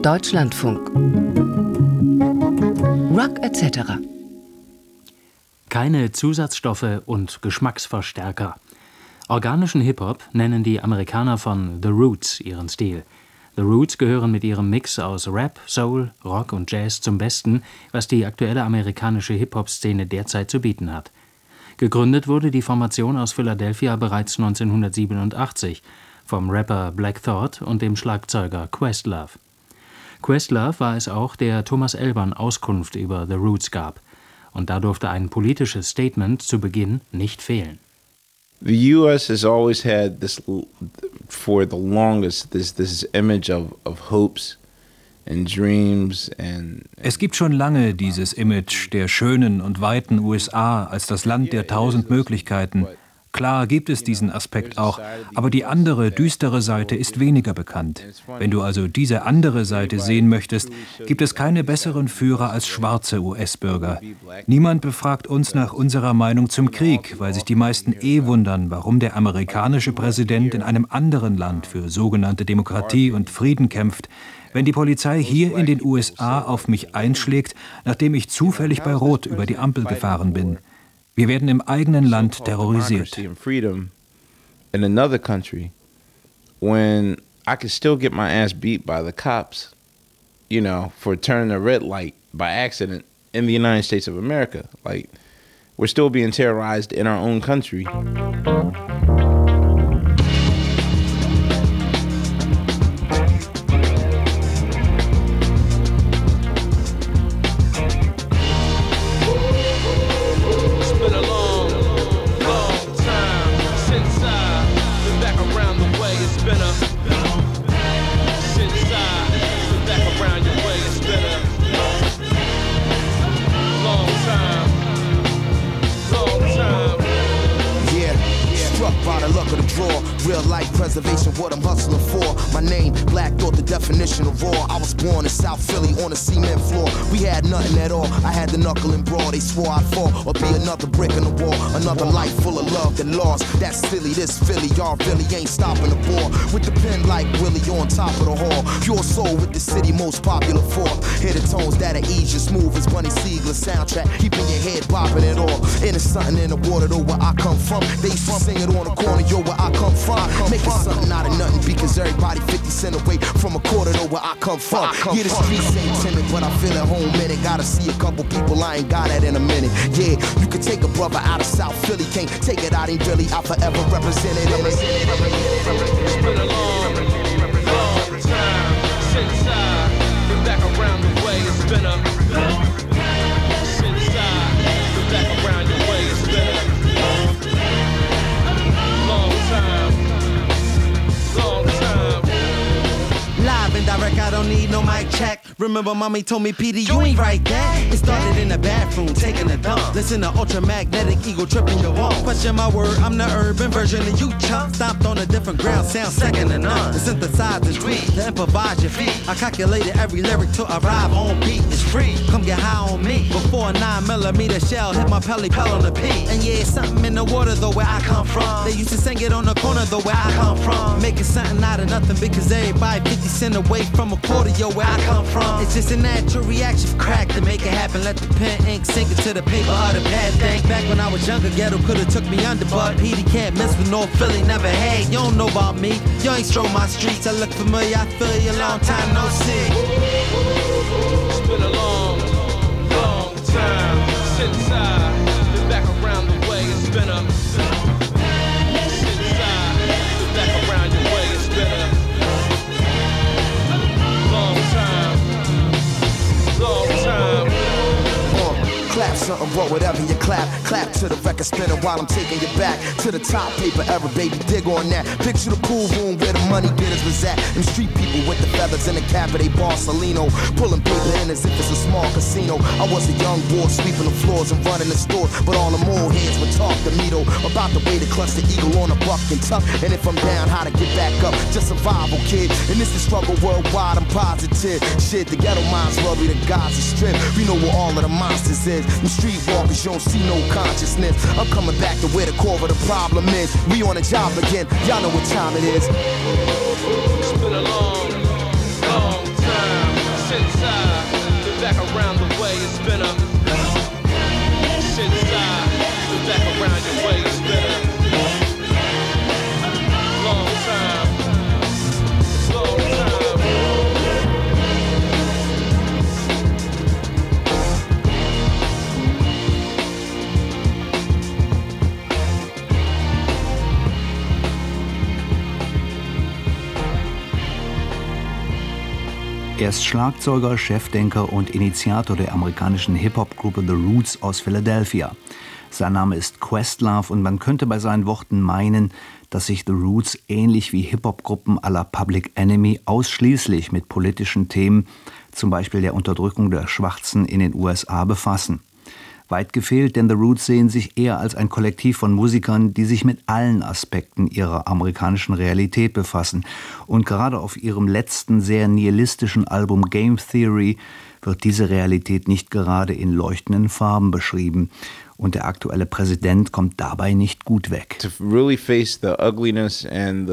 Deutschlandfunk. Rock etc. Keine Zusatzstoffe und Geschmacksverstärker. Organischen Hip-Hop nennen die Amerikaner von The Roots ihren Stil. The Roots gehören mit ihrem Mix aus Rap, Soul, Rock und Jazz zum Besten, was die aktuelle amerikanische Hip-Hop-Szene derzeit zu bieten hat. Gegründet wurde die Formation aus Philadelphia bereits 1987 vom Rapper Black Thought und dem Schlagzeuger Questlove. Questlove war es auch, der Thomas Elbern Auskunft über The Roots gab. Und da durfte ein politisches Statement zu Beginn nicht fehlen. The U.S. has always had this, for the longest, this image of hopes and dreams and. Es gibt schon lange dieses Image der schönen und weiten USA als das Land der 1000 Möglichkeiten. Klar gibt es diesen Aspekt auch, aber die andere, düstere Seite ist weniger bekannt. Wenn du also diese andere Seite sehen möchtest, gibt es keine besseren Führer als schwarze US-Bürger. Niemand befragt uns nach unserer Meinung zum Krieg, weil sich die meisten wundern, warum der amerikanische Präsident in einem anderen Land für sogenannte Demokratie und Frieden kämpft, wenn die Polizei hier in den USA auf mich einschlägt, nachdem ich zufällig bei Rot über die Ampel gefahren bin. Wir werden im eigenen Land terrorisiert. In another country, when I could still get my ass beat by the cops, you know, for turning a red light by accident in the United States of America. Like, we're still being terrorized in our own country. Real life preservation, what I'm hustling for. My name, Black Thought, the definition of raw. I was born in South Philly on a cement floor. We had nothing at all. I had the knuckle and brawl. They swore I'd fall or be another brick in the wall. Another life full of love that lost. That's silly, this Philly. Y'all really ain't stopping the ball. With the pen like Willie on top of the hall. Pure soul with the city most popular for. Hear the tones that'll ease you smooth as Bunny Siegler soundtrack. Keeping your head bopping it all. And it's something in the water though where I come from. They used to sing it on the corner, yo, where I come from. Making something out of nothing because everybody 50 cents away from a quarter to where I come from. Yeah, the streets ain't timid, but I feel at home in it. Gotta see a couple people, I ain't got that in a minute. Yeah, you can take a brother out of South Philly, can't take it out, ain't really, I forever represent it in it. It's been a long time since I've been back around the way. It's been a since I've been back around your way. It's been a long time. Live and direct, I don't need no mic check. Remember mommy told me, Petey, you ain't right there. It started in the bathroom, taking a dump. Listen to ultramagnetic ego tripping your wall. Question my word, I'm the urban version of you chump. Stomped on a different ground, sound second to none. The synthesizers tweet, to improvise your feet. I calculated every lyric to arrive on beat. It's free, come get high on me. Before a 9mm shell hit my pelly on the P. And yeah, it's something in the water though where I come from. They used to sing it on the corner though where I come from. Making something out of nothing because everybody 50 cents away from a quarter, yo, where I come from. It's just a natural reaction for crack to make it happen. Let the pen ink sink into the paper or the pad thing. Back when I was younger, ghetto could've took me under, but Petey can't mess with North Philly, never had. You don't know about me, you ain't stroll my streets. I look familiar, I feel you, long time no see. It's been a long time since I've been back around the way. It's been a since I've been back around your way. It's been a long time. Clap something, bro, whatever you clap. Clap to the record spinner while I'm taking you back to the top paper era, baby, dig on that. Picture the pool room where the money getters was at. Them street people with the feathers in the cap of they Barcelino, pulling paper in as if it's a small casino. I was a young boy sweeping the floors and running the stores, but all the old heads would talk to me though about the way to clutch the eagle on a buck and tuck. And if I'm down, how to get back up, just survival, kid. And this is struggle worldwide, I'm positive. Shit, the ghetto minds love me, the gods are stripped. We know where all of the monsters is. Them streetwalkers, you don't see no consciousness. I'm coming back to where the core of the problem is. We on a job again, y'all know what time it is. It's been a long time Er ist Schlagzeuger, Chefdenker und Initiator der amerikanischen Hip-Hop-Gruppe The Roots aus Philadelphia. Sein Name ist Questlove und man könnte bei seinen Worten meinen, dass sich The Roots ähnlich wie Hip-Hop-Gruppen à la Public Enemy ausschließlich mit politischen Themen, zum Beispiel der Unterdrückung der Schwarzen in den USA, befassen. Weit gefehlt, denn The Roots sehen sich eher als ein Kollektiv von Musikern, die sich mit allen Aspekten ihrer amerikanischen Realität befassen. Und gerade auf ihrem letzten, sehr nihilistischen Album Game Theory wird diese Realität nicht gerade in leuchtenden Farben beschrieben. Und der aktuelle Präsident kommt dabei nicht gut weg. To really face the ugliness and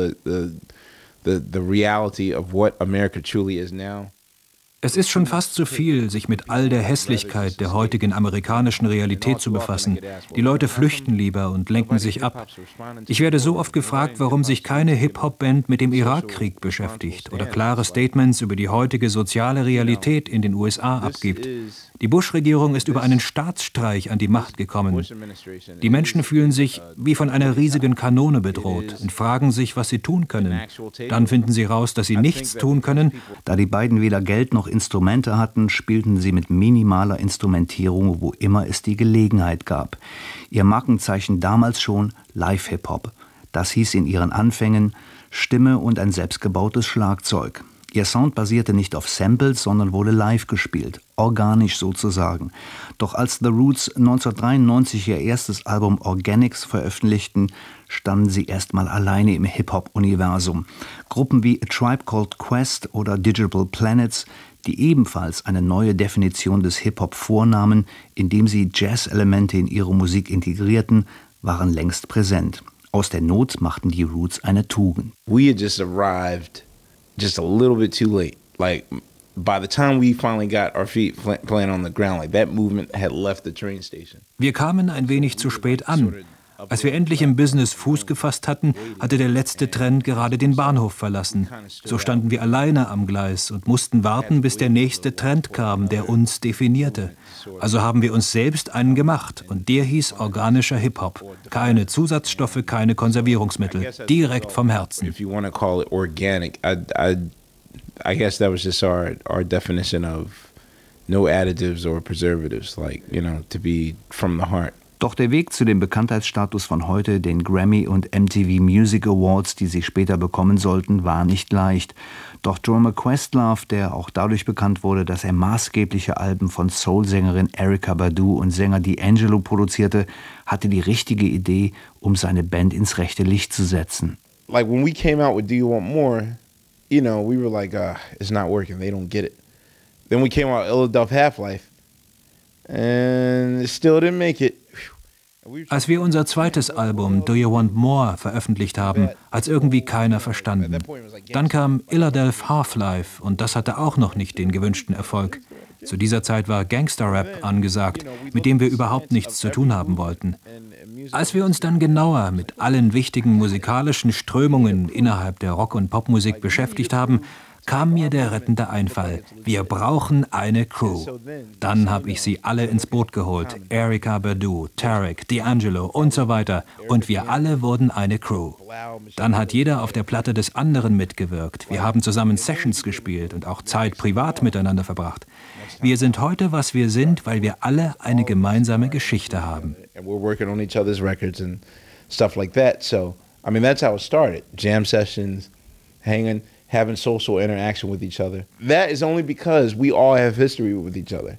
the reality of what America truly is now. Es ist schon fast zu viel, sich mit all der Hässlichkeit der heutigen amerikanischen Realität zu befassen. Die Leute flüchten lieber und lenken sich ab. Ich werde so oft gefragt, warum sich keine Hip-Hop-Band mit dem Irakkrieg beschäftigt oder klare Statements über die heutige soziale Realität in den USA abgibt. Die Bush-Regierung ist über einen Staatsstreich an die Macht gekommen. Die Menschen fühlen sich wie von einer riesigen Kanone bedroht und fragen sich, was sie tun können. Dann finden sie raus, dass sie nichts tun können. Da die beiden weder Geld noch Instrumente hatten, spielten sie mit minimaler Instrumentierung, wo immer es die Gelegenheit gab. Ihr Markenzeichen damals schon Live-Hip-Hop. Das hieß in ihren Anfängen Stimme und ein selbstgebautes Schlagzeug. Ihr Sound basierte nicht auf Samples, sondern wurde live gespielt, organisch sozusagen. Doch als The Roots 1993 ihr erstes Album Organics veröffentlichten, standen sie erstmal alleine im Hip-Hop-Universum. Gruppen wie A Tribe Called Quest oder Digital Planets, die ebenfalls eine neue Definition des Hip-Hop vornahmen, indem sie Jazz-Elemente in ihre Musik integrierten, waren längst präsent. Aus der Not machten die Roots eine Tugend. We had just arrived just a little bit too late. Like, by the time we finally got our feet planted on the ground, like that movement had left the train station. Wir kamen ein wenig zu spät an. Als wir endlich im Business Fuß gefasst hatten, hatte der letzte Trend gerade den Bahnhof verlassen. So standen wir alleine am Gleis und mussten warten, bis der nächste Trend kam, der uns definierte. Also haben wir uns selbst einen gemacht und der hieß organischer Hip-Hop. Keine Zusatzstoffe, keine Konservierungsmittel. Direkt vom Herzen. If you want to call it organic, I guess that was just our definition of no additives or preservatives, like, you know, to be from the heart. Doch der Weg zu dem Bekanntheitsstatus von heute, den Grammy und MTV Music Awards, die sie später bekommen sollten, war nicht leicht. Doch Drummer Questlove, der auch dadurch bekannt wurde, dass er maßgebliche Alben von Soul-Sängerin Erykah Badu und Sänger D'Angelo produzierte, hatte die richtige Idee, um seine Band ins rechte Licht zu setzen. Like when we came out with Do You Want More, you know, we were like, it's not working, they don't get it. Then we came out with Ill Adult Half-Life and it still didn't make it. Als wir unser zweites Album Do You Want More veröffentlicht haben, hat's irgendwie keiner verstanden. Dann kam Illadelph Half-Life und das hatte auch noch nicht den gewünschten Erfolg. Zu dieser Zeit war Gangster-Rap angesagt, mit dem wir überhaupt nichts zu tun haben wollten. Als wir uns dann genauer mit allen wichtigen musikalischen Strömungen innerhalb der Rock- und Popmusik beschäftigt haben, kam mir der rettende Einfall. Wir brauchen eine Crew. Dann habe ich sie alle ins Boot geholt. Erykah Badu, Tarek, D'Angelo und so weiter. Und wir alle wurden eine Crew. Dann hat jeder auf der Platte des anderen mitgewirkt. Wir haben zusammen Sessions gespielt und auch Zeit privat miteinander verbracht. Wir sind heute, was wir sind, weil wir alle eine gemeinsame Geschichte haben. And we're working on each other's records and stuff like that. So, I mean, that's how it started. Jam sessions, hanging, having social interaction with each other. That is only because we all have history with each other.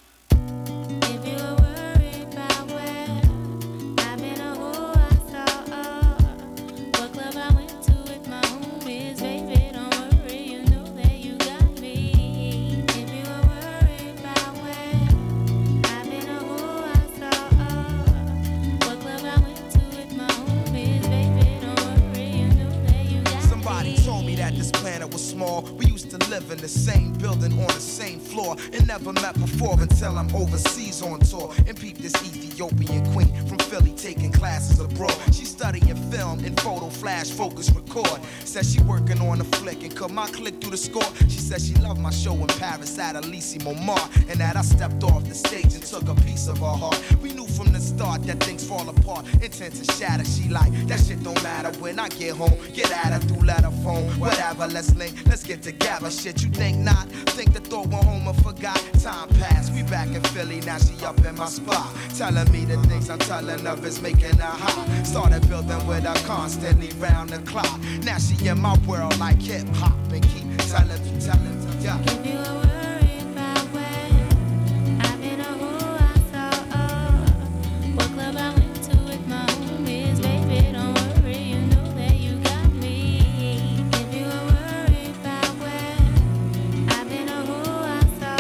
Until I'm overseas on tour and peep this Ethiopian queen from Philly taking classes abroad. She's studying film and photo flash focus record. Says she working on a flick and cut my click through the score. She says she loved my show in Paris at Elysee Montmartre and that I stepped off the stage and took a piece of her heart. We knew from the start that things fall apart, intent to shatter. She like, that shit don't matter when I get home. Get at her through letter phone, whatever, let's link, let's get together. Shit, you Think not, think the thought went home and forgot. Time passed, we back in Philly, now she up in my spot. Telling me the things I'm telling of is making her hot. Started building with her constantly round the clock. Now she in my world like hip hop and keep telling, yeah. If you were worried about where I've been or who I saw, what club I went to with my homies, baby, don't worry, you know that you got me. If you were worried about where I've been or who I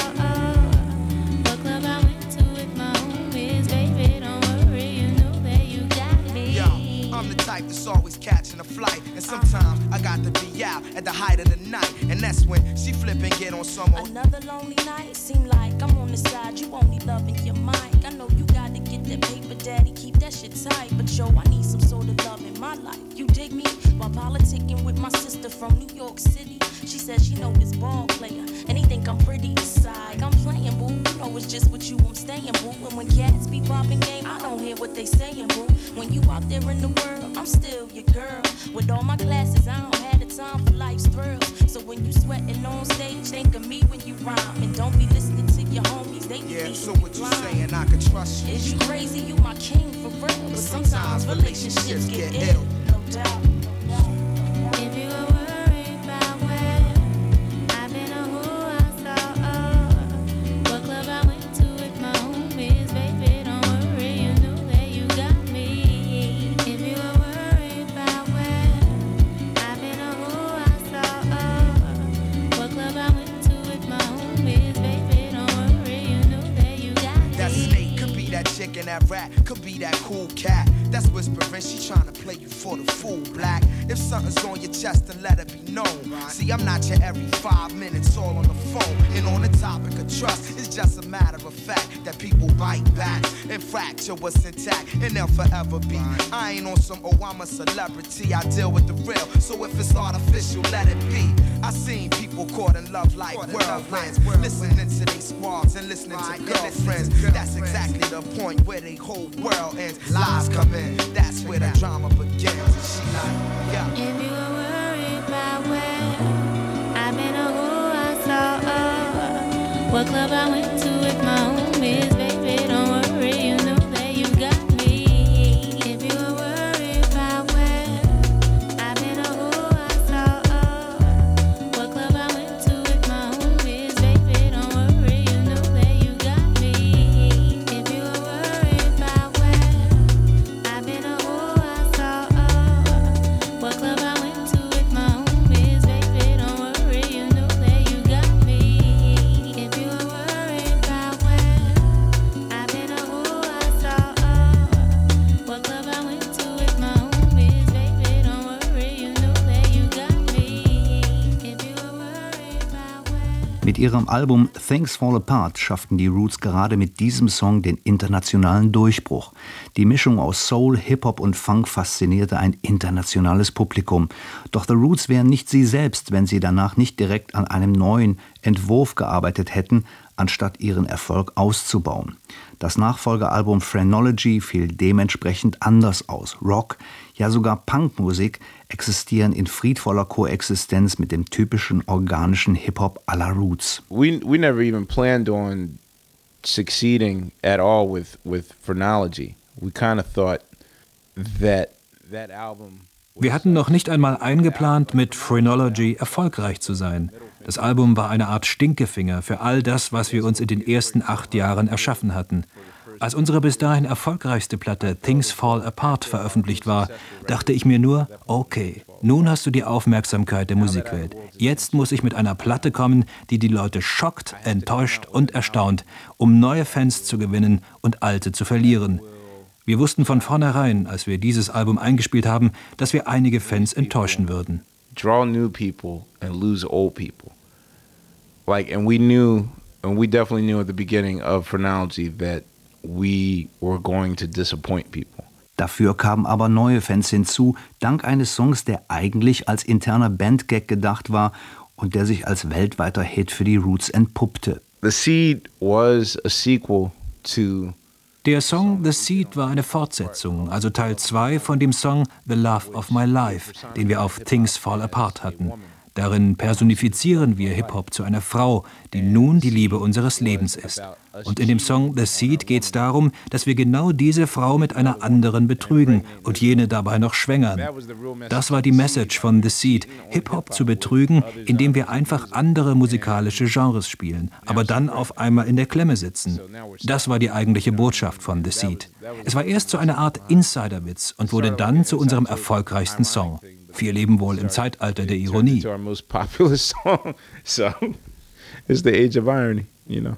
saw, what club I went to with my homies, baby, don't worry, you know that you got me. Yo, I'm the type that's always catching a flight, and sometimes I got to be out at the height of the night, and that's when she flip and get on some more. Another lonely night, seem like I'm on the side, you only loving your mic. I know you gotta get that paper, daddy, keep that shit tight, but yo, I need some sort of love in my life. You dig me? While politicking with my sister from New York City, she said she know this ball player, and he think I'm pretty aside. I'm playing, boo, you know it's just with you I'm staying, boo. And when cats be popping game, I don't hear what they saying, boo. When you out there in the world, I'm still your girl. With all my classes, I don't have the time for life's thrills. So when you sweating on stage, think of me when you rhyme. And don't be listening to your homies, they be Yeah, so what you saying, I can trust you. Is you crazy? You my king for real. But sometimes relationships get ill. No doubt. If you were worried about where I've been or who I saw, what club I went to with my homies, baby, don't worry, you know that you got me. If you were worried about where I've been or who I saw, what club I went to with my homies, baby, don't worry, you know that you got me. That snake could be that chick and that rat, could be that cool cat. That's whispering, she tryna play you for the fool, black. If something's on your chest, then let it be known. See, I'm not your every 5 minutes all on the phone. And on the topic of trust, it's just a matter of fact that people bite back and fracture what's intact, and they'll forever be. I ain't on some, oh, I'm a celebrity, I deal with the real. So if it's artificial, let it be. I seen people caught in love like whirlwinds, listening to their squads and listening to girlfriends. That's exactly the point where they whole world ends. Lies come in, that's where the drama begins. And she like, yeah. If you were worried about where I've been or who I saw, what club I went to with my homies, baby, don't worry, you know that you got me. If you were worried about where I've been or who I saw, what club I went to with my homies, baby, don't worry, you know that you got me. If you were worried about where I've been or who I saw, what club I went to with my homies, baby, don't worry, you know that you got me. If you were worried about where I've been or who I saw, what club I went to with my homies, baby, don't worry, you know that you got me. If you were worried about where Mit ihrem Album Things Fall Apart schafften die Roots gerade mit diesem Song den internationalen Durchbruch. Die Mischung aus Soul, Hip-Hop und Funk faszinierte ein internationales Publikum. Doch The Roots wären nicht sie selbst, wenn sie danach nicht direkt an einem neuen Entwurf gearbeitet hätten, anstatt ihren Erfolg auszubauen. Das Nachfolgealbum Phrenology fiel dementsprechend anders aus. Rock, ja sogar Punkmusik existieren in friedvoller Koexistenz mit dem typischen organischen Hip-Hop à la Roots. We never even planned on succeeding at all with Phrenology. We kind of thought that album. Wir hatten noch nicht einmal eingeplant, mit Phrenology erfolgreich zu sein. Das Album war eine Art Stinkefinger für all das, was wir uns in den ersten 8 Jahren erschaffen hatten. Als unsere bis dahin erfolgreichste Platte Things Fall Apart veröffentlicht war, dachte ich mir nur, okay, nun hast du die Aufmerksamkeit der Musikwelt. Jetzt muss ich mit einer Platte kommen, die die Leute schockt, enttäuscht und erstaunt, um neue Fans zu gewinnen und alte zu verlieren. Wir wussten von vornherein, als wir dieses Album eingespielt haben, dass wir einige Fans enttäuschen würden. Draw new people and lose old people. And we definitely knew at the beginning of Phrenology that we were going to disappoint people. Dafür kamen aber neue Fans hinzu, dank eines Songs, der eigentlich als interner Bandgag gedacht war und der sich als weltweiter Hit für die Roots entpuppte. The Seed was a sequel to Der Song The Seed war eine Fortsetzung, also Teil 2 von dem Song The Love of My Life, den wir auf Things Fall Apart hatten. Darin personifizieren wir Hip-Hop zu einer Frau, die nun die Liebe unseres Lebens ist. Und in dem Song The Seed geht es darum, dass wir genau diese Frau mit einer anderen betrügen und jene dabei noch schwängern. Das war die Message von The Seed, Hip-Hop zu betrügen, indem wir einfach andere musikalische Genres spielen, aber dann auf einmal in der Klemme sitzen. Das war die eigentliche Botschaft von The Seed. Es war erst so eine Art Insiderwitz und wurde dann zu unserem erfolgreichsten Song. Wir leben wohl im Zeitalter der Ironie. It's the age of irony, you know.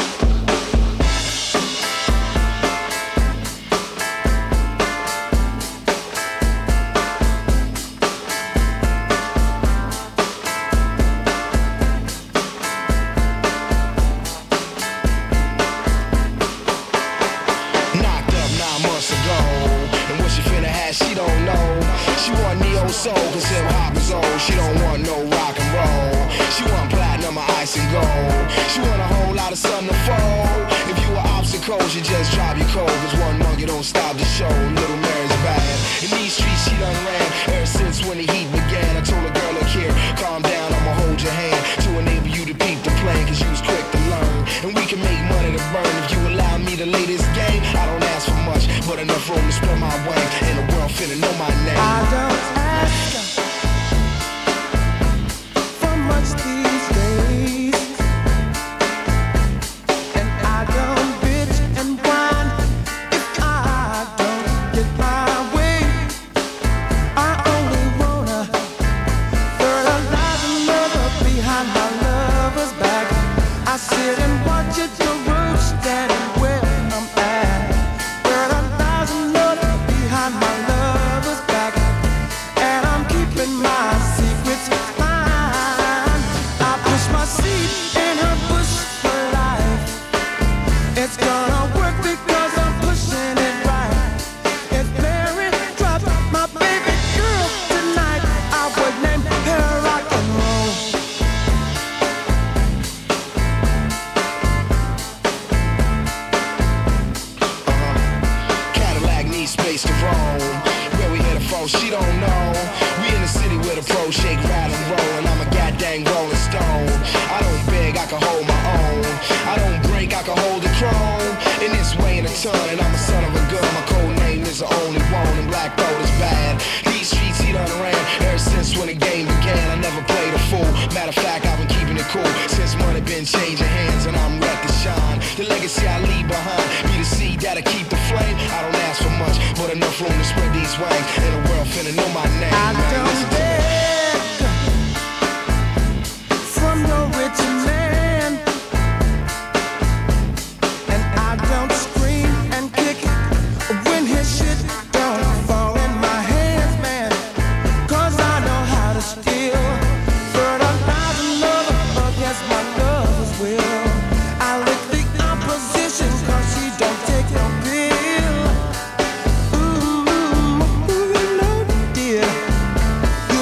Soul, cause hip hop is old. She don't want no rock and roll. She want platinum or ice and gold. She want a whole lot of sun to fold. If you were obstacles, you just drop your cold. Cause one monkey don't stop the show. Little Mary's bad. In these streets, she done ran ever since when the heat began. I told a girl, look here, calm down, I'ma hold your hand to enable you to peep the plan. Cause you was quick to learn. And we can make money to burn. If you allow me to lay this game, I don't ask for much, but enough room to spread my wings. And the world finna know my name. I don't for much these days, and I don't bitch and whine if I don't get my way. I only wanna fertilize another behind my lover's back. I sit and watch it grow, standing where I'm at. Fertilize another behind my lover's back, and I'm keeping my secrets. My seed in her bush for life. It's gonna work because I'm pushing it right. If Mary dropped my baby girl tonight, I would name her rock and roll. Cadillac needs space to roam. Where we headed from, she don't know. We in the city with a pro shake, rattle and roll, and I'm a goddamn rolling stone. I don't beg, I can hold my own. I don't break, I can hold the chrome. In this way in a ton, and I'm a son of a gun. My code name is the only one, and black gold is bad. These streets he done ran ever since when the game began. I never played a fool. Matter of fact, I've been keeping it cool since money been changing hands, and I'm ready to shine. The legacy I leave behind be the seed that'll keep the flame. I don't ask for much, but enough room to spread these wings. And the world finna know my name. I don't beg from no rich man, and I don't scream and kick when his shit don't fall in my hands, man. Cause I know how to steal, fertilize another against my lover's will. I lick the opposition cause she don't take no pill. Ooh, no dear.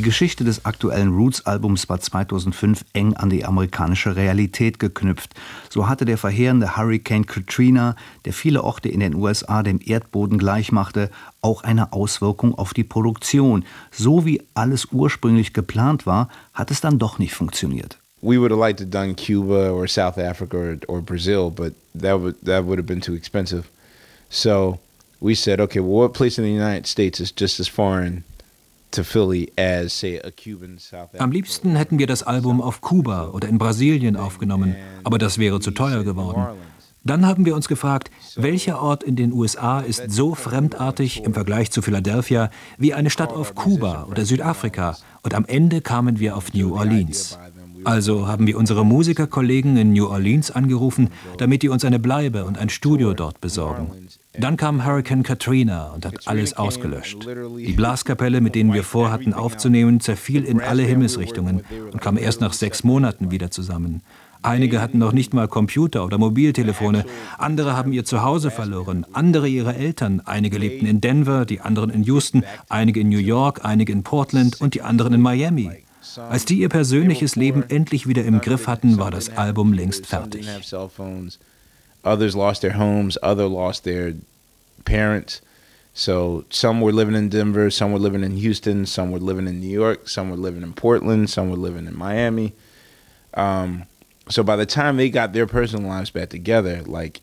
Geschichte des aktuellen Roots-Albums war 2005 eng an die amerikanische Realität geknüpft. So hatte der verheerende Hurricane Katrina, der viele Orte in den USA dem Erdboden gleichmachte, auch eine Auswirkung auf die Produktion. So wie alles ursprünglich geplant war, hat es dann doch nicht funktioniert. We would have liked to done Cuba or South Africa or Brazil, but that would have been too expensive. So we said, okay, well, what place in the United States is just as foreign to Philly as, say, a Cuban South Africa? Am liebsten hätten wir das Album auf Kuba oder in Brasilien aufgenommen, aber das wäre zu teuer geworden. Dann haben wir uns gefragt, welcher Ort in den USA ist so fremdartig im Vergleich zu Philadelphia wie eine Stadt auf Kuba oder Südafrika? Und am Ende kamen wir auf New Orleans. Also haben wir unsere Musikerkollegen in New Orleans angerufen, damit die uns eine Bleibe und ein Studio dort besorgen. Dann kam Hurricane Katrina und hat alles ausgelöscht. Die Blaskapelle, mit denen wir vorhatten aufzunehmen, zerfiel in alle Himmelsrichtungen und kam erst nach 6 Monaten wieder zusammen. Einige hatten noch nicht mal Computer oder Mobiltelefone, andere haben ihr Zuhause verloren, andere ihre Eltern, einige lebten in Denver, die anderen in Houston, einige in New York, einige in Portland und die anderen in Miami. Als die ihr persönliches Leben endlich wieder im Griff hatten, war das Album längst fertig. Others lost their homes, others lost their parents. So some were living in Denver, some were living in Houston, some were living in New York, some were living in Portland, some were living in Miami. So by the time they got their personal lives back together, like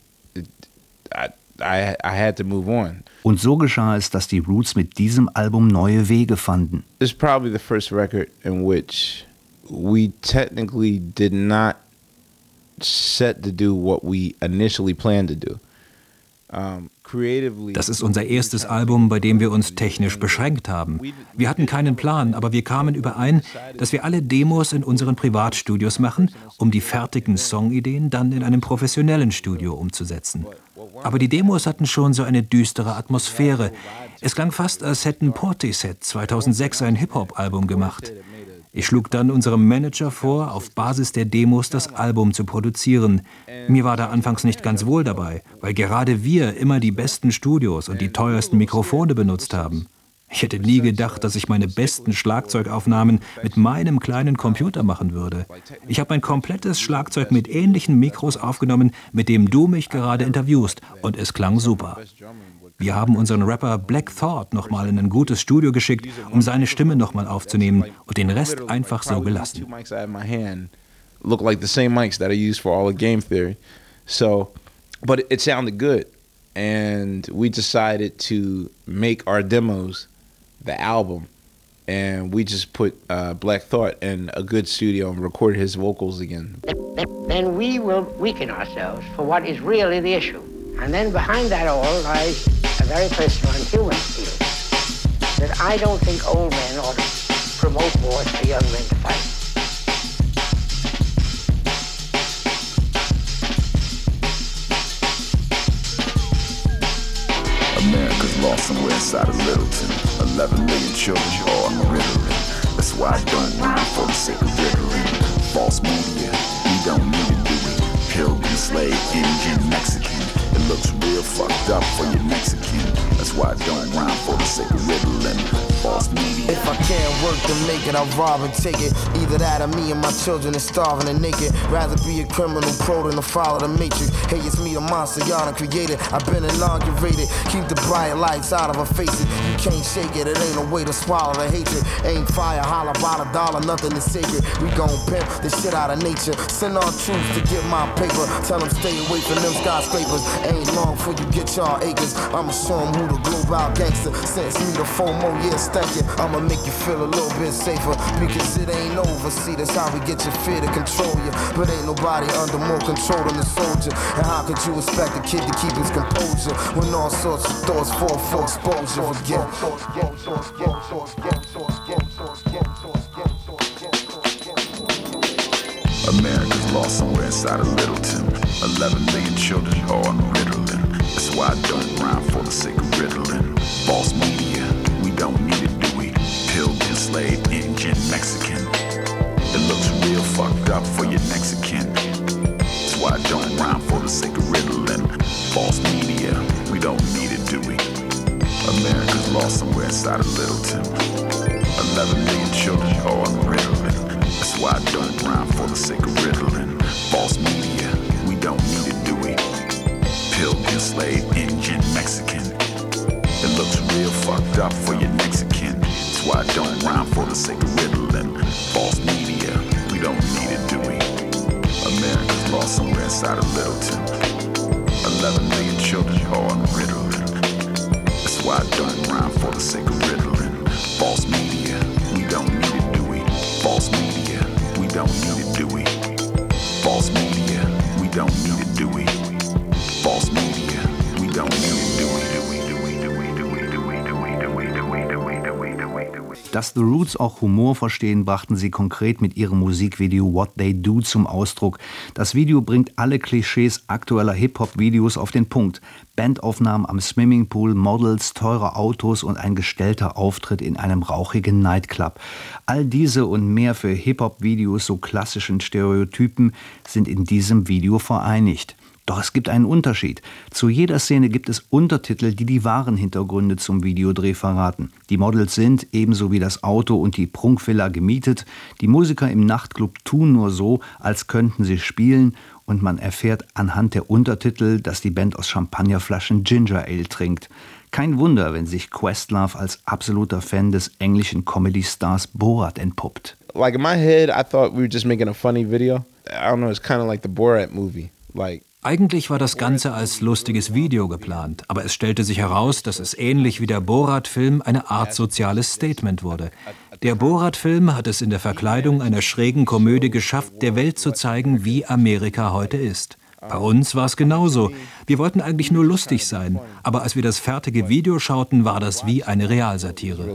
I had to move on. Und so geschah es, dass die Roots mit diesem Album neue Wege fanden. This is probably the first record in which we technically did not set to do what we initially planned to do. Das ist unser erstes Album, bei dem wir uns technisch beschränkt haben. Wir hatten keinen Plan, aber wir kamen überein, dass wir alle Demos in unseren Privatstudios machen, um die fertigen Songideen dann in einem professionellen Studio umzusetzen. Aber die Demos hatten schon so eine düstere Atmosphäre. Es klang fast, als hätten Portishead 2006 ein Hip-Hop-Album gemacht. Ich schlug dann unserem Manager vor, auf Basis der Demos das Album zu produzieren. Mir war da anfangs nicht ganz wohl dabei, weil gerade wir immer die besten Studios und die teuersten Mikrofone benutzt haben. Ich hätte nie gedacht, dass ich meine besten Schlagzeugaufnahmen mit meinem kleinen Computer machen würde. Ich habe mein komplettes Schlagzeug mit ähnlichen Mikros aufgenommen, mit dem du mich gerade interviewst, und es klang super. Wir haben unseren Rapper Black Thought nochmal in ein gutes Studio geschickt, um seine Stimme nochmal aufzunehmen und den Rest einfach so gelassen. Look like the same mics that I used for all of Game Theory. So, but it sounded good. And we decided to make our demos the album. And we just put Black Thought in a good studio and recorded his vocals again. Then we will weaken ourselves for what is really the issue. And then behind that all lies a very personal and human feeling that I don't think old men ought to promote wars for young men to fight. America's lost somewhere inside of Littleton. 11 million children all on Ritalin. That's why I don't rhyme for the sake of Ritalin. False media, we don't need it, do we? Pilgrim, slave, Indian, Mexican. It looks real fucked up for your Mexican. That's why I don't rhyme for the sake of Ritalin. False media. If I can't work to make it, I'll rob and take it. Either that or me and my children is starving and naked. Rather be a criminal pro than to follow the matrix. Hey, it's me, the monster y'all done created. I've been inaugurated. Keep the bright lights out of our faces. You can't shake it, it ain't no way to swallow the hatred. Ain't fire, holler about $1, nothing is sacred. We gon' pimp the shit out of nature. Send our troops to get my paper. Tell them stay away from them skyscrapers. Ain't long before you get y'all acres. I'ma show them who the global gangster. Since me the 4 more years, thank you. I'ma make you feel a little bit safer. Because it ain't over. See, that's how we get your fear to control you. But ain't nobody under more control than the soldier. And how could you expect a kid to keep his composure when all sorts of thoughts fall for exposure again? America's lost somewhere inside of Littleton. 11 million children all on Ritalin. That's why I don't rhyme for the sake of Ritalin. False media, we don't need it, do we? Pilgrim, slave, Indian, Mexican. It looks real fucked up for your Mexican. That's why I don't rhyme for the sake of Ritalin. False media, we don't need it, do we? America's lost somewhere inside of Littleton. 11 million children up for your next of kin. That's why I don't rhyme for the sake of riddling. False media, we don't need it, do we? America's lost somewhere inside of Littleton. 11 million children are on Ritalin. That's why I don't rhyme for the sake of riddling. False media, we don't need it, do we? False media, we don't need it, do we? False media, we don't need it, do we? False media, we don't need it, do we? Dass The Roots auch Humor verstehen, brachten sie konkret mit ihrem Musikvideo What They Do zum Ausdruck. Das Video bringt alle Klischees aktueller Hip-Hop-Videos auf den Punkt. Bandaufnahmen am Swimmingpool, Models, teure Autos und ein gestellter Auftritt in einem rauchigen Nightclub. All diese und mehr für Hip-Hop-Videos so klassischen Stereotypen sind in diesem Video vereinigt. Doch es gibt einen Unterschied. Zu jeder Szene gibt es Untertitel, die die wahren Hintergründe zum Videodreh verraten. Die Models sind, ebenso wie das Auto und die Prunkvilla, gemietet. Die Musiker im Nachtclub tun nur so, als könnten sie spielen. Und man erfährt anhand der Untertitel, dass die Band aus Champagnerflaschen Ginger Ale trinkt. Kein Wunder, wenn sich Questlove als absoluter Fan des englischen Comedy-Stars Borat entpuppt. Like in my head, I thought we were just making a funny video. I don't know, it's kind of like the Borat movie. Eigentlich war das Ganze als lustiges Video geplant, aber es stellte sich heraus, dass es ähnlich wie der Borat-Film eine Art soziales Statement wurde. Der Borat-Film hat es in der Verkleidung einer schrägen Komödie geschafft, der Welt zu zeigen, wie Amerika heute ist. Bei uns war es genauso. Wir wollten eigentlich nur lustig sein, aber als wir das fertige Video schauten, war das wie eine Realsatire.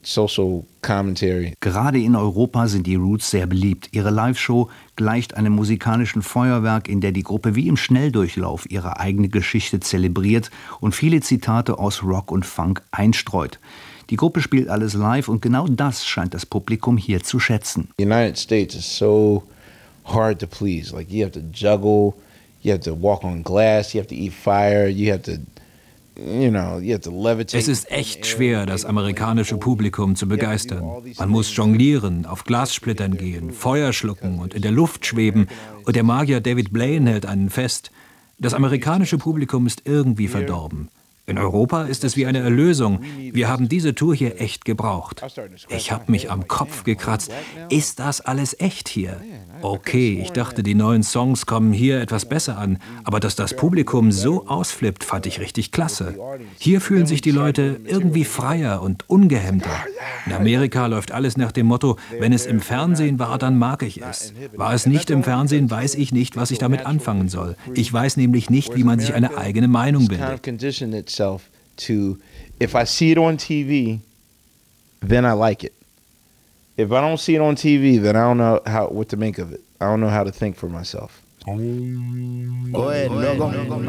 Gerade in Europa sind die Roots sehr beliebt. Ihre Live-Show gleicht einem musikalischen Feuerwerk, in der die Gruppe wie im Schnelldurchlauf ihre eigene Geschichte zelebriert und viele Zitate aus Rock und Funk einstreut. Die Gruppe spielt alles live und genau das scheint das Publikum hier zu schätzen. The United States is so hard to please. Like you have to juggle. You have to walk on glass, you have to eat fire, you have to levitate. Es ist echt schwer, das amerikanische Publikum zu begeistern. Man muss jonglieren, auf Glassplittern gehen, Feuer schlucken und in der Luft schweben. Und der Magier David Blaine hält einen fest. Das amerikanische Publikum ist irgendwie verdorben. In Europa ist es wie eine Erlösung. Wir haben diese Tour hier echt gebraucht. Ich habe mich am Kopf gekratzt. Ist das alles echt hier? Okay, ich dachte, die neuen Songs kommen hier etwas besser an. Aber dass das Publikum so ausflippt, fand ich richtig klasse. Hier fühlen sich die Leute irgendwie freier und ungehemmter. In Amerika läuft alles nach dem Motto, wenn es im Fernsehen war, dann mag ich es. War es nicht im Fernsehen, weiß ich nicht, was ich damit anfangen soll. Ich weiß nämlich nicht, wie man sich eine eigene Meinung bildet. To if I see it on TV, then I like it. If I don't see it on TV, then I don't know what to make of it. I don't know how to think for myself. Go ahead, Nuggo.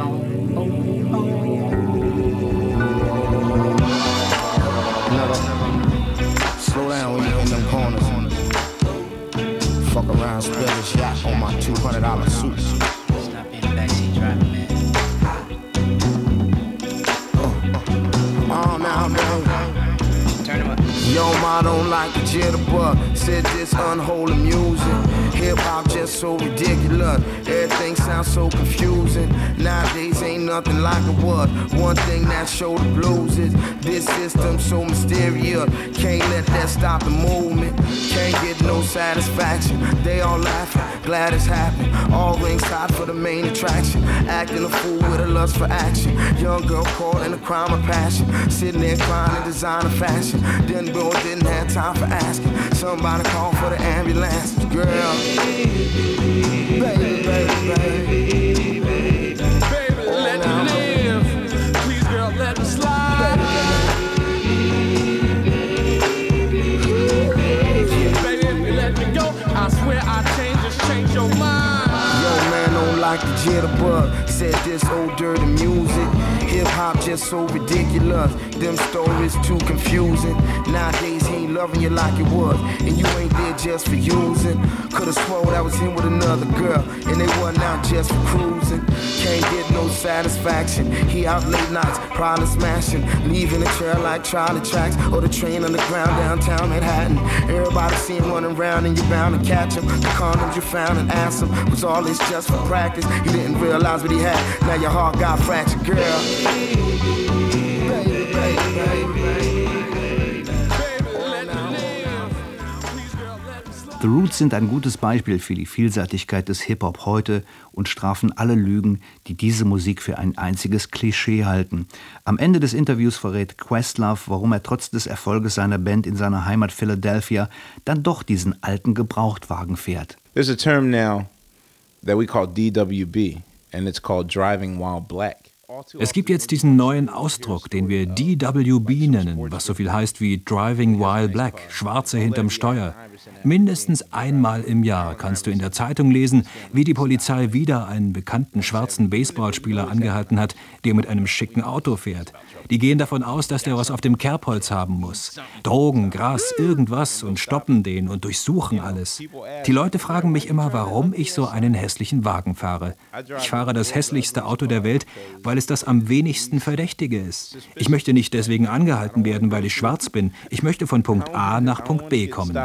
Slow down when you're in them corners. Fuck around, spill this yacht on my $200 suit. Stop being backseat driving, man. Turn him up. Yo, ma don't like the jitterbug. Said this unholy music. Hip hop just so ridiculous. Everything sounds so confusing. Nowadays ain't nothing like it was. One thing that showed the blues is this system so mysterious. Can't let that stop the movement. Can't get no satisfaction. They all laughing, glad it's happened. All ringside for the main attraction. Acting a fool with a lust for action. Young girl caught in a crime of passion. Sitting there crying in designer fashion. Then bro didn't have time for asking. Somebody call for the ambulance. Girl, baby, let me live. Please, girl, let me slide. Baby, if you let me go, I swear I'll change your mind. Yo, man don't like the jitterbug. Said this old dirty music. Hip hop just so ridiculous. Them stories too confusing. Nowadays he ain't loving you like it was, and you ain't there just for using. Could've swore that was him with another girl, and they wasn't out just for cruising. Can't get no satisfaction. He out late nights, probably smashing, leaving the trail like trolley tracks or the train underground downtown Manhattan. Everybody see him running around, and you're bound to catch him. The condoms you found and asked him, was all this just for practice? You didn't realize what he had. Now your heart got fractured, girl. Baby, baby, baby, baby. The Roots sind ein gutes Beispiel für die Vielseitigkeit des Hip-Hop heute und strafen alle Lügen, die diese Musik für ein einziges Klischee halten. Am Ende des Interviews verrät Questlove, warum er trotz des Erfolges seiner Band in seiner Heimat Philadelphia dann doch diesen alten Gebrauchtwagen fährt. There's a term now that we call DWB, and it's called driving while black. Es gibt jetzt diesen neuen Ausdruck, den wir DWB nennen, was so viel heißt wie Driving While Black, Schwarze hinterm Steuer. Mindestens einmal im Jahr kannst du in der Zeitung lesen, wie die Polizei wieder einen bekannten schwarzen Baseballspieler angehalten hat, der mit einem schicken Auto fährt. Die gehen davon aus, dass der was auf dem Kerbholz haben muss. Drogen, Gras, irgendwas und stoppen den und durchsuchen alles. Die Leute fragen mich immer, warum ich so einen hässlichen Wagen fahre. Ich fahre das hässlichste Auto der Welt, weil es das am wenigsten Verdächtige ist. Ich möchte nicht deswegen angehalten werden, weil ich schwarz bin. Ich möchte von Punkt A nach Punkt B kommen.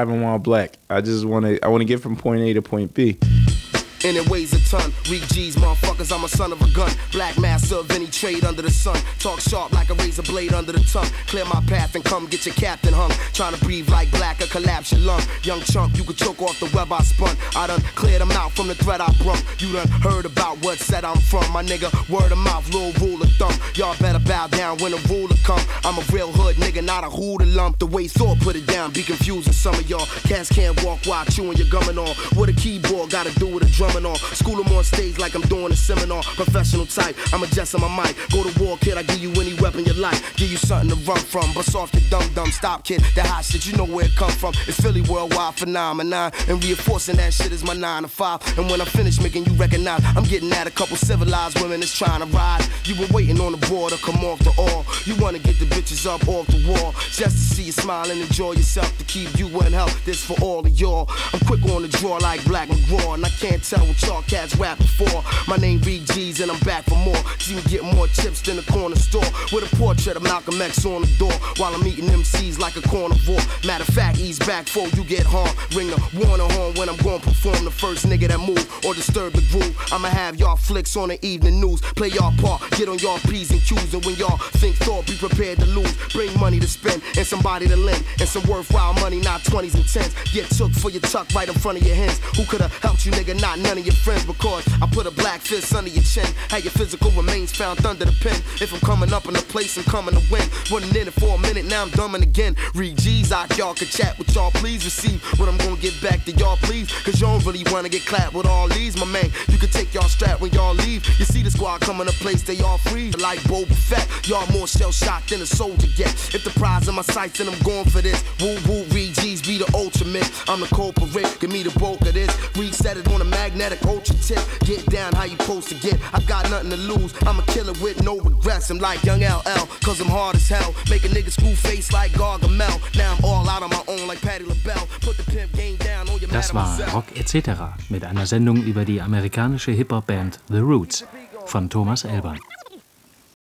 I want to get from point A to point B. And it weighs a ton. Weak G's, motherfuckers, I'm a son of a gun. Black master of any trade under the sun. Talk sharp like a razor blade under the tongue. Clear my path and come get your captain hung. Trying to breathe like black or collapse your lung. Young chump, you could choke off the web I spun. I done cleared them out from the threat I brung. You done heard about what said I'm from. My nigga, word of mouth, little rule of thumb. Y'all better bow down when the ruler come. I'm a real hood nigga, not a hoodlum. The way Thor put it down, be confusing some of y'all. Cats can't walk while chewing your gumming on. What a keyboard gotta do with a drum. School them on stage like I'm doing a seminar. Professional type, I'm adjusting my mic. Go to war, kid, I give you any weapon you like. Give you something to run from. Bust off your dumb. Stop, kid, that hot shit, you know where it come from. It's Philly worldwide phenomenon. And reinforcing that shit is my 9 to 5. And when I finish making you recognize, I'm getting at a couple civilized women that's trying to ride. You been waiting on the border, come off the oil. You wanna get the bitches up off the wall. Just to see you smile and enjoy yourself. To keep you in health, this for all of y'all. I'm quick on the draw like Black McGraw. And I can't tell what y'all cats rap before. My name Big G's and I'm back for more. See me get more chips than the corner store. With a portrait of Malcolm X on the door. While I'm eating MCs like a carnivore. Matter of fact, ease back before you get harmed. Ring the warning horn when I'm gonna perform. The first nigga that move or disturb the groove. I'ma have y'all flicks on the evening news. Play y'all part, get on y'all P's and Q's. And when y'all think thought, be prepared to lose. Bring money to spend and somebody to lend. And some worthwhile money, not 20s and 10s. Get took for your tuck right in front of your hands. Who could've helped you, nigga? Not none of your friends. Because I put a black fist under your chin. Had your physical remains found under the pen. If I'm coming up in a place, I'm coming to win. Wasn't in it for a minute, now I'm dumbing again. Read G's out, y'all can chat with y'all, please receive what I'm gonna get back to y'all, please. Cause y'all don't really wanna get clapped with all these, my man. You can take y'all strap when y'all leave. You see the squad coming to place, they all free. Like Boba Fett, y'all more shell shocked than a soldier get. If the prize in my sights, then I'm going for this. Woo woo, Read G's be the ultimate. I'm the culprit, give me the bulk of this. Reed set it on a magnetic ultra tip. Get down how you supposed to get. I got nothing to lose. I'm a killer with no regrets. I'm like young LL, cause I'm hard as hell. Make a nigga screw face like Gargamel. Now I'm all out on my own like Patti LaBelle. Put the pimp game down on your Das war Rock etc. mit einer Sendung über die amerikanische Hip-Hop-Band The Roots von Thomas Elber.